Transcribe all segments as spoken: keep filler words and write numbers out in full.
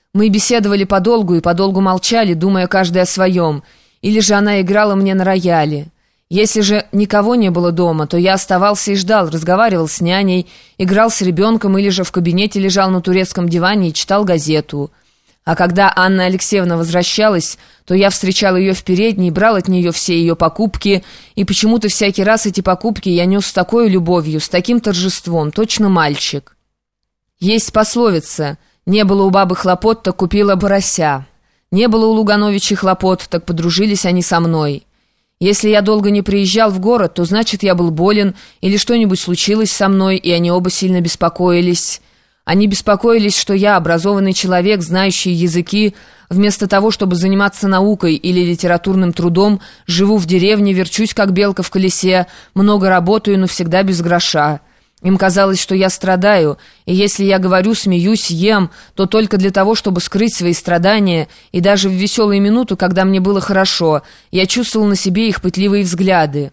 Мы беседовали подолгу и подолгу молчали, думая каждый о своем, или же она играла мне на рояле. Если же никого не было дома, то я оставался и ждал, разговаривал с няней, играл с ребенком или же в кабинете лежал на турецком диване и читал газету. А когда Анна Алексеевна возвращалась, то я встречал ее в передней, брал от нее все ее покупки, и почему-то всякий раз эти покупки я нес с такой любовью, с таким торжеством, точно мальчик. Есть пословица: «Не было у бабы хлопот, так купила порося». Не было у Лугановичей хлопот, так подружились они со мной. Если я долго не приезжал в город, то значит, я был болен или что-нибудь случилось со мной, и они оба сильно беспокоились. Они беспокоились, что я, образованный человек, знающий языки, вместо того, чтобы заниматься наукой или литературным трудом, живу в деревне, верчусь, как белка в колесе, много работаю, но всегда без гроша. Им казалось, что я страдаю, и если я говорю, смеюсь, ем, то только для того, чтобы скрыть свои страдания, и даже в веселую минуту, когда мне было хорошо, я чувствовал на себе их пытливые взгляды.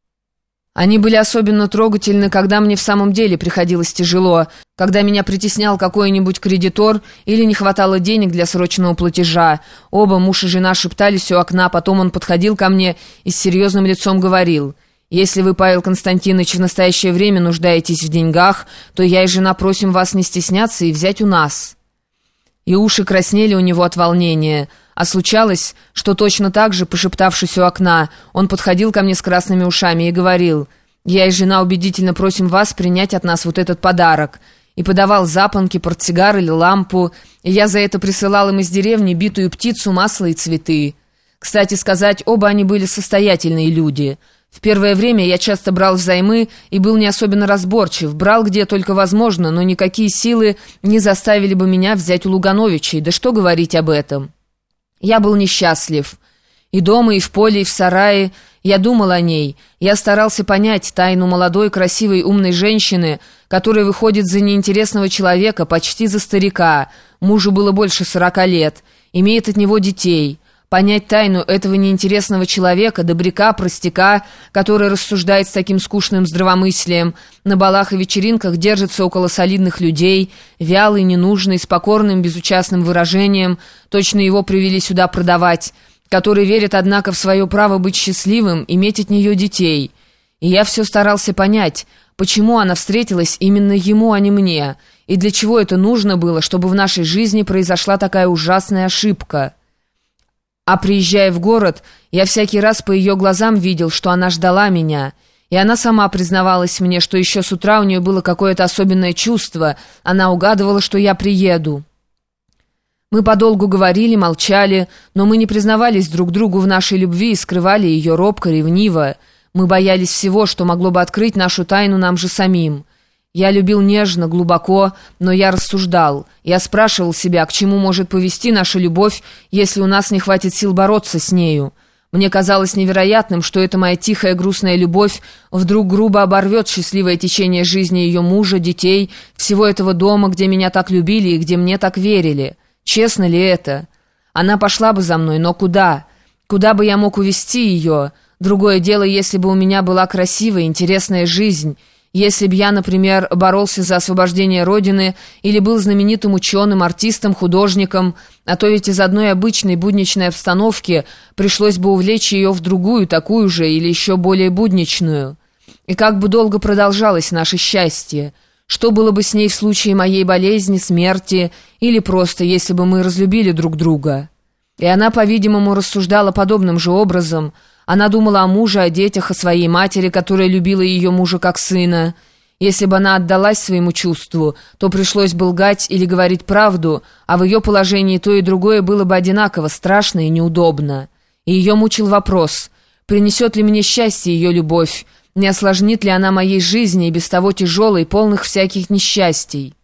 Они были особенно трогательны, когда мне в самом деле приходилось тяжело, когда меня притеснял какой-нибудь кредитор или не хватало денег для срочного платежа. Оба, муж и жена, шептались у окна, потом он подходил ко мне и с серьезным лицом говорил: «Если вы, Павел Константинович, в настоящее время нуждаетесь в деньгах, то я и жена просим вас не стесняться и взять у нас». И уши краснели у него от волнения. А случалось, что точно так же, пошептавшись у окна, он подходил ко мне с красными ушами и говорил: «Я и жена убедительно просим вас принять от нас вот этот подарок». И подавал запонки, портсигар или лампу, и я за это присылал им из деревни битую птицу, масло и цветы. Кстати сказать, оба они были состоятельные люди. В первое время я часто брал взаймы и был не особенно разборчив, брал где только возможно, но никакие силы не заставили бы меня взять у Лугановичей, да что говорить об этом. Я был несчастлив. И дома, и в поле, и в сарае я думал о ней. Я старался понять тайну молодой, красивой, умной женщины, которая выходит за неинтересного человека, почти за старика, мужу было больше сорока лет, имеет от него детей. Понять тайну этого неинтересного человека, добряка, простяка, который рассуждает с таким скучным здравомыслием, на балах и вечеринках держится около солидных людей, вялый, ненужный, с покорным, безучастным выражением, точно его привели сюда продавать, который верит, однако, в свое право быть счастливым, иметь от нее детей. И я все старался понять, почему она встретилась именно ему, а не мне, и для чего это нужно было, чтобы в нашей жизни произошла такая ужасная ошибка. А приезжая в город, я всякий раз по ее глазам видел, что она ждала меня, и она сама признавалась мне, что еще с утра у нее было какое-то особенное чувство, она угадывала, что я приеду. Мы подолгу говорили, молчали, но мы не признавались друг другу в нашей любви и скрывали ее робко, ревниво. Мы боялись всего, что могло бы открыть нашу тайну нам же самим. Я любил нежно, глубоко, но я рассуждал. Я спрашивал себя, к чему может повести наша любовь, если у нас не хватит сил бороться с нею. Мне казалось невероятным, что эта моя тихая грустная любовь вдруг грубо оборвет счастливое течение жизни ее мужа, детей, всего этого дома, где меня так любили и где мне так верили. Честно ли это? Она пошла бы за мной, но куда? Куда бы я мог увести ее? Другое дело, если бы у меня была красивая, интересная жизнь. Если б я, например, боролся за освобождение Родины или был знаменитым ученым, артистом, художником, а то ведь из одной обычной будничной обстановки пришлось бы увлечь ее в другую, такую же или еще более будничную. И как бы долго продолжалось наше счастье? Что было бы с ней в случае моей болезни, смерти или просто, если бы мы разлюбили друг друга? И она, по-видимому, рассуждала подобным же образом. Она думала о муже, о детях, о своей матери, которая любила ее мужа как сына. Если бы она отдалась своему чувству, то пришлось бы лгать или говорить правду, а в ее положении то и другое было бы одинаково страшно и неудобно. И ее мучил вопрос: принесет ли мне счастье ее любовь, не осложнит ли она моей жизни и без того тяжелой, полных всяких несчастий?